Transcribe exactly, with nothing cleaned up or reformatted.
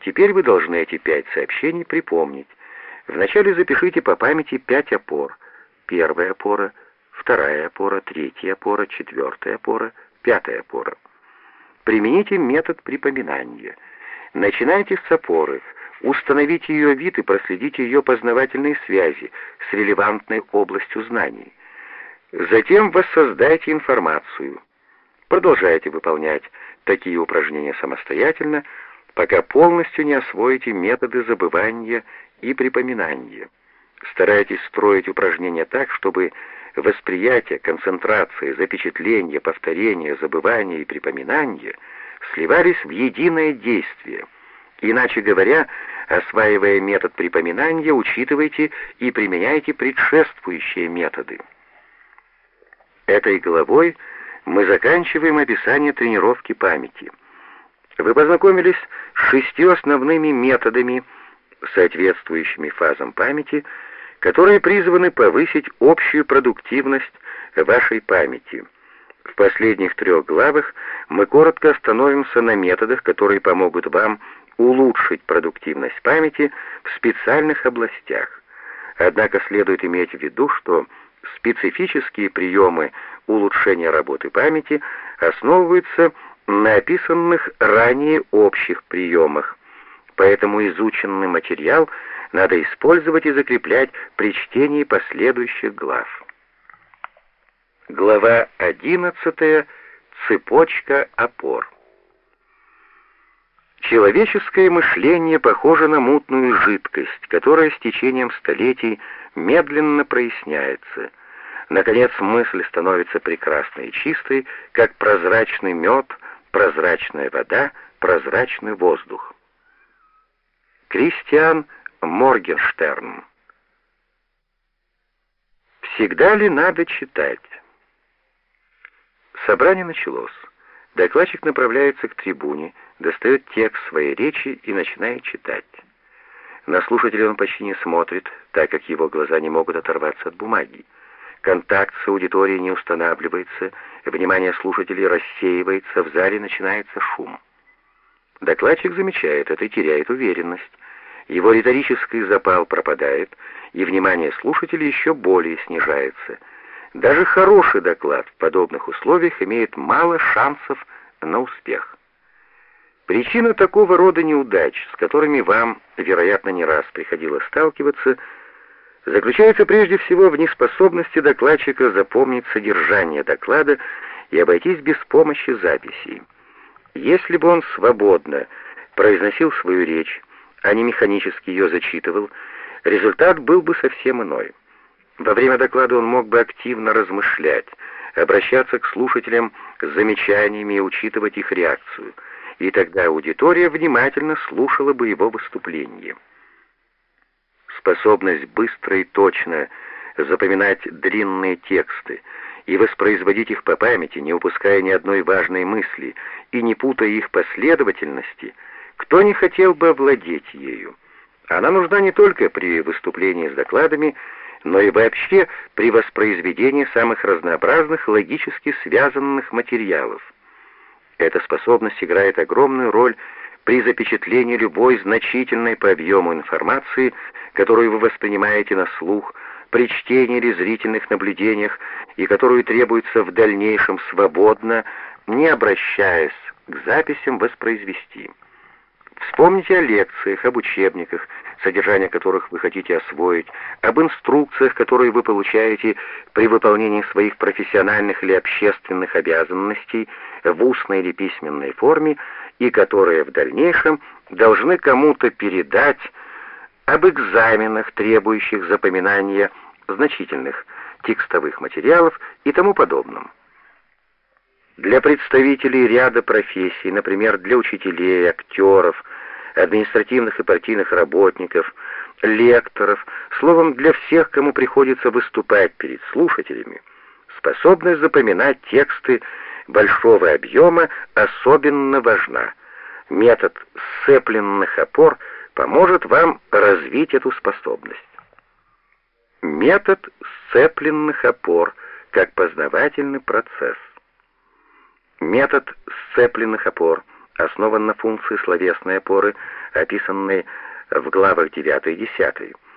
Теперь вы должны эти пять сообщений припомнить. Вначале запишите по памяти пять опор. Первая опора, вторая опора, третья опора, четвертая опора, пятая опора. Примените метод припоминания. Начинайте с опоры, установите ее вид и проследите ее познавательные связи с релевантной областью знаний. Затем воссоздайте информацию. Продолжайте выполнять такие упражнения самостоятельно, пока полностью не освоите методы забывания и припоминания. Старайтесь строить упражнения так, чтобы восприятие, концентрация, запечатление, повторение, забывание и припоминание сливались в единое действие. Иначе говоря, осваивая метод припоминания, учитывайте и применяйте предшествующие методы. Этой главой мы заканчиваем описание тренировки памяти. Вы познакомились с шестью основными методами, соответствующими фазам памяти, которые призваны повысить общую продуктивность вашей памяти. В последних трех главах мы коротко остановимся на методах, которые помогут вам улучшить продуктивность памяти в специальных областях. Однако следует иметь в виду, что специфические приемы улучшения работы памяти основываются на описанных ранее общих приемах, поэтому изученный материал надо использовать и закреплять при чтении последующих глав. Глава одиннадцатая. Цепочка опор. Человеческое мышление похоже на мутную жидкость, которая с течением столетий медленно проясняется. Наконец, мысль становится прекрасной и чистой, как прозрачный мед, прозрачная вода, прозрачный воздух. Кристиан Моргенштерн. Всегда ли надо читать? Собрание началось. Докладчик направляется к трибуне, достает текст своей речи и начинает читать. На слушателя он почти не смотрит, так как его глаза не могут оторваться от бумаги. Контакт с аудиторией не устанавливается, внимание слушателей рассеивается, в зале начинается шум. Докладчик замечает это и теряет уверенность. Его риторический запал пропадает, и внимание слушателей еще более снижается. Даже хороший доклад в подобных условиях имеет мало шансов на успех. Причина такого рода неудач, с которыми вам, вероятно, не раз приходилось сталкиваться, заключается прежде всего в неспособности докладчика запомнить содержание доклада и обойтись без помощи записей. Если бы он свободно произносил свою речь, а не механически ее зачитывал, результат был бы совсем иной. Во время доклада он мог бы активно размышлять, обращаться к слушателям с замечаниями и учитывать их реакцию, и тогда аудитория внимательно слушала бы его выступление. Способность быстро и точно запоминать длинные тексты и воспроизводить их по памяти, не упуская ни одной важной мысли и не путая их последовательности, кто не хотел бы овладеть ею? Она нужна не только при выступлении с докладами, но и вообще при воспроизведении самых разнообразных логически связанных материалов. Эта способность играет огромную роль при запечатлении любой значительной по объему информации, которую вы воспринимаете на слух, при чтении или зрительных наблюдениях, и которую требуется в дальнейшем свободно, не обращаясь к записям, воспроизвести. Вспомните о лекциях, об учебниках, содержание которых вы хотите освоить, об инструкциях, которые вы получаете при выполнении своих профессиональных или общественных обязанностей в устной или письменной форме, и которые в дальнейшем должны кому-то передать, об экзаменах, требующих запоминания значительных текстовых материалов и тому подобном. Для представителей ряда профессий, например, для учителей, актеров, административных и партийных работников, лекторов, словом, для всех, кому приходится выступать перед слушателями, способность запоминать тексты большого объема особенно важна. Метод сцепленных опор поможет вам развить эту способность. Метод сцепленных опор как познавательный процесс. Метод сцепленных опор основан на функции словесной опоры, описанной в главах девятой и десятой.